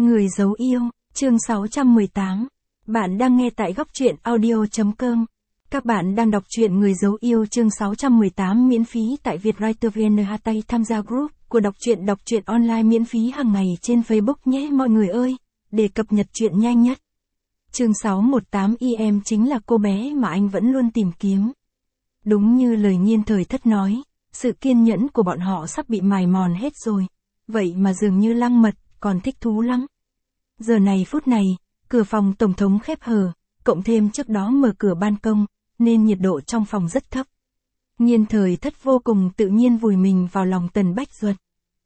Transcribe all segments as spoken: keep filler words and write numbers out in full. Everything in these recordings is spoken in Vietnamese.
Người giấu yêu, chương sáu trăm mười tám. Bạn đang nghe tại góc truyện audio chấm com. Các bạn đang đọc truyện Người giấu yêu chương sáu trăm mười tám miễn phí tại Vietwriter vê en hát tay tham gia group của đọc truyện đọc truyện online miễn phí hàng ngày trên Facebook nhé mọi người ơi, để cập nhật truyện nhanh nhất. Chương sáu trăm mười tám em chính là cô bé mà anh vẫn luôn tìm kiếm. Đúng như lời Nhiên Thời Thất nói, sự kiên nhẫn của bọn họ sắp bị mài mòn hết rồi. Vậy mà dường như Lăng Mật còn thích thú lắm. Giờ này phút này, cửa phòng tổng thống khép hờ, cộng thêm trước đó mở cửa ban công, nên nhiệt độ trong phòng rất thấp. Nhiên Thời Thất vô cùng tự nhiên vùi mình vào lòng Tần Bách Duật.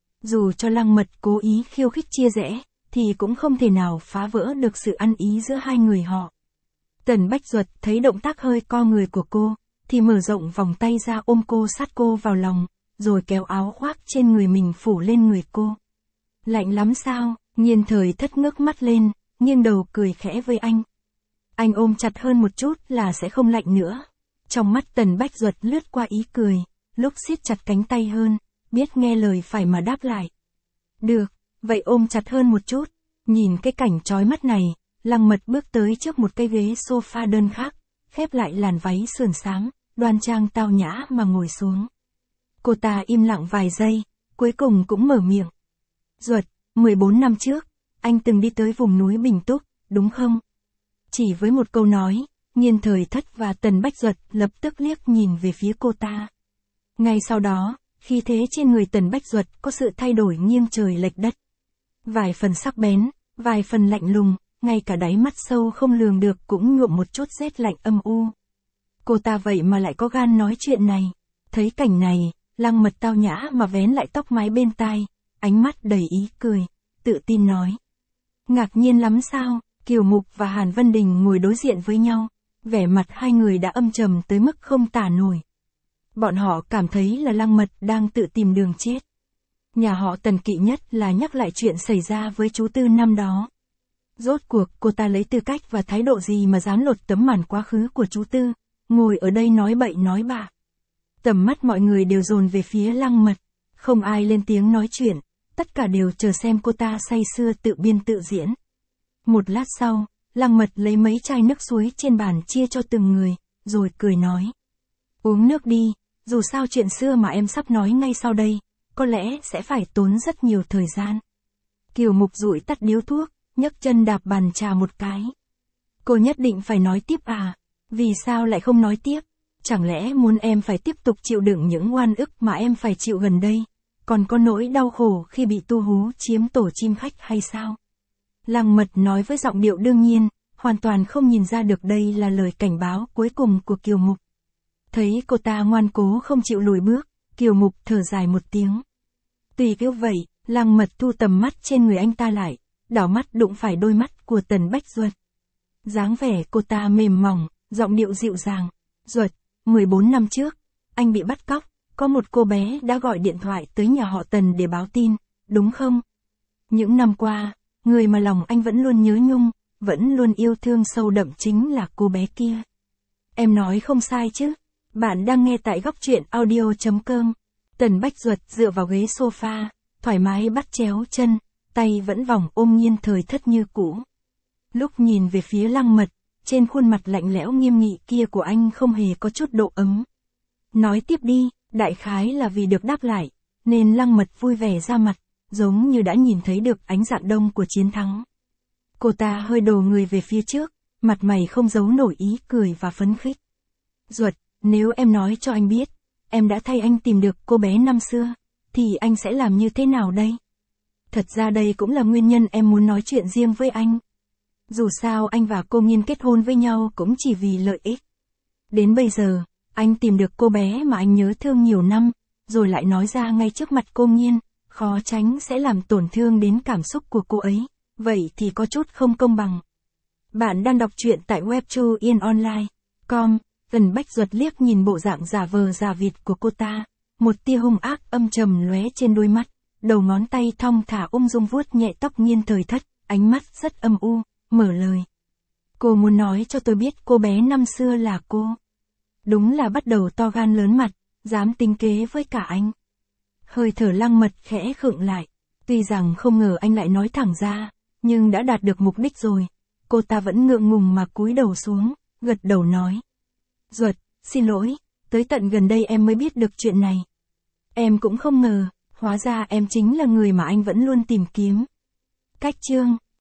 Dù cho Lăng Mật cố ý khiêu khích chia rẽ, thì cũng không thể nào phá vỡ được sự ăn ý giữa hai người họ. Tần Bách Duật thấy động tác hơi co người của cô, thì mở rộng vòng tay ra ôm cô sát cô vào lòng, rồi kéo áo khoác trên người mình phủ lên người cô. Lạnh lắm sao? Nhiên Thời Thất ngước mắt lên, nghiêng đầu cười khẽ với anh. Anh ôm chặt hơn một chút là sẽ không lạnh nữa. Trong mắt Tần Bách Duật lướt qua ý cười, lúc siết chặt cánh tay hơn, biết nghe lời phải mà đáp lại. Được, vậy ôm chặt hơn một chút. Nhìn cái cảnh chói mắt này, Lăng Mật bước tới trước một cái ghế sofa đơn khác, khép lại làn váy sườn xám, đoan trang tao nhã mà ngồi xuống. Cô ta im lặng vài giây, cuối cùng cũng mở miệng. Duật, mười bốn năm trước, anh từng đi tới vùng núi Bình Túc, đúng không? Chỉ với một câu nói, Nhiên Thời Thất và Tần Bách Duật lập tức liếc nhìn về phía cô ta. Ngay sau đó, khí thế trên người Tần Bách Duật có sự thay đổi nghiêng trời lệch đất. Vài phần sắc bén, vài phần lạnh lùng, ngay cả đáy mắt sâu không lường được cũng nhuộm một chút rét lạnh âm u. Cô ta vậy mà lại có gan nói chuyện này. Thấy cảnh này, Lăng Mật tao nhã mà vén lại tóc mái bên tai, ánh mắt đầy ý cười, tự tin nói. Ngạc nhiên lắm sao? Kiều Mục và Hàn Vân Đình ngồi đối diện với nhau, vẻ mặt hai người đã âm trầm tới mức không tả nổi. Bọn họ cảm thấy là Lăng Mật đang tự tìm đường chết. Nhà họ Tần kỵ nhất là nhắc lại chuyện xảy ra với chú Tư năm đó. Rốt cuộc cô ta lấy tư cách và thái độ gì mà dám lột tấm màn quá khứ của chú Tư, ngồi ở đây nói bậy nói bạ. Tầm mắt mọi người đều dồn về phía Lăng Mật, không ai lên tiếng nói chuyện, tất cả đều chờ xem cô ta say sưa tự biên tự diễn. Một lát sau, Lăng Mật lấy mấy chai nước suối trên bàn chia cho từng người, rồi cười nói. Uống nước đi, dù sao chuyện xưa mà em sắp nói ngay sau đây, có lẽ sẽ phải tốn rất nhiều thời gian. Kiều Mục dụi tắt điếu thuốc, nhấc chân đạp bàn trà một cái. Cô nhất định phải nói tiếp à? Vì sao lại không nói tiếp? Chẳng lẽ muốn em phải tiếp tục chịu đựng những oan ức mà em phải chịu gần đây? Còn có nỗi đau khổ khi bị tu hú chiếm tổ chim khách hay sao? Lăng Mật nói với giọng điệu đương nhiên, hoàn toàn không nhìn ra được đây là lời cảnh báo cuối cùng của Kiều Mục. Thấy cô ta ngoan cố không chịu lùi bước, Kiều Mục thở dài một tiếng. Tuy kiểu vậy, Lăng Mật thu tầm mắt trên người anh ta lại, đảo mắt đụng phải đôi mắt của Tần Bách Duật. Dáng vẻ cô ta mềm mỏng, giọng điệu dịu dàng. Duật, mười bốn năm trước, anh bị bắt cóc, có một cô bé đã gọi điện thoại tới nhà họ Tần để báo tin, đúng không? Những năm qua, người mà lòng anh vẫn luôn nhớ nhung, vẫn luôn yêu thương sâu đậm chính là cô bé kia. Em nói không sai chứ? Bạn đang nghe tại góc truyện audio chấm com. Tần Bách Duật dựa vào ghế sofa, thoải mái bắt chéo chân, tay vẫn vòng ôm Nhiên Thời Thất như cũ. Lúc nhìn về phía Lăng Mật, trên khuôn mặt lạnh lẽo nghiêm nghị kia của anh không hề có chút độ ấm. Nói tiếp đi, đại khái là vì được đáp lại, nên Lăng Mật vui vẻ ra mặt, giống như đã nhìn thấy được ánh rạng đông của chiến thắng. Cô ta hơi đổ người về phía trước, mặt mày không giấu nổi ý cười và phấn khích. Duật, nếu em nói cho anh biết, em đã thay anh tìm được cô bé năm xưa, thì anh sẽ làm như thế nào đây? Thật ra đây cũng là nguyên nhân em muốn nói chuyện riêng với anh. Dù sao anh và cô Nhiên kết hôn với nhau cũng chỉ vì lợi ích. Đến bây giờ, anh tìm được cô bé mà anh nhớ thương nhiều năm, rồi lại nói ra ngay trước mặt cô Nhiên, khó tránh sẽ làm tổn thương đến cảm xúc của cô ấy, vậy thì có chút không công bằng. Bạn đang đọc truyện tại web yên online chấm com. Tần Bách Duật liếc nhìn bộ dạng giả vờ giả vịt của cô ta, một tia hung ác âm trầm lóe trên đôi mắt, đầu ngón tay thong thả ung dung vuốt nhẹ tóc Nhiên Thời Thất, ánh mắt rất âm u, mở lời. Cô muốn nói cho tôi biết cô bé năm xưa là cô. Đúng là bắt đầu to gan lớn mặt, dám tính kế với cả anh. Hơi thở Lăng Mật khẽ khựng lại, tuy rằng không ngờ anh lại nói thẳng ra, nhưng đã đạt được mục đích rồi. Cô ta vẫn ngượng ngùng mà cúi đầu xuống, gật đầu nói. Duật, xin lỗi, tới tận gần đây em mới biết được chuyện này. Em cũng không ngờ, hóa ra em chính là người mà anh vẫn luôn tìm kiếm. Cách chương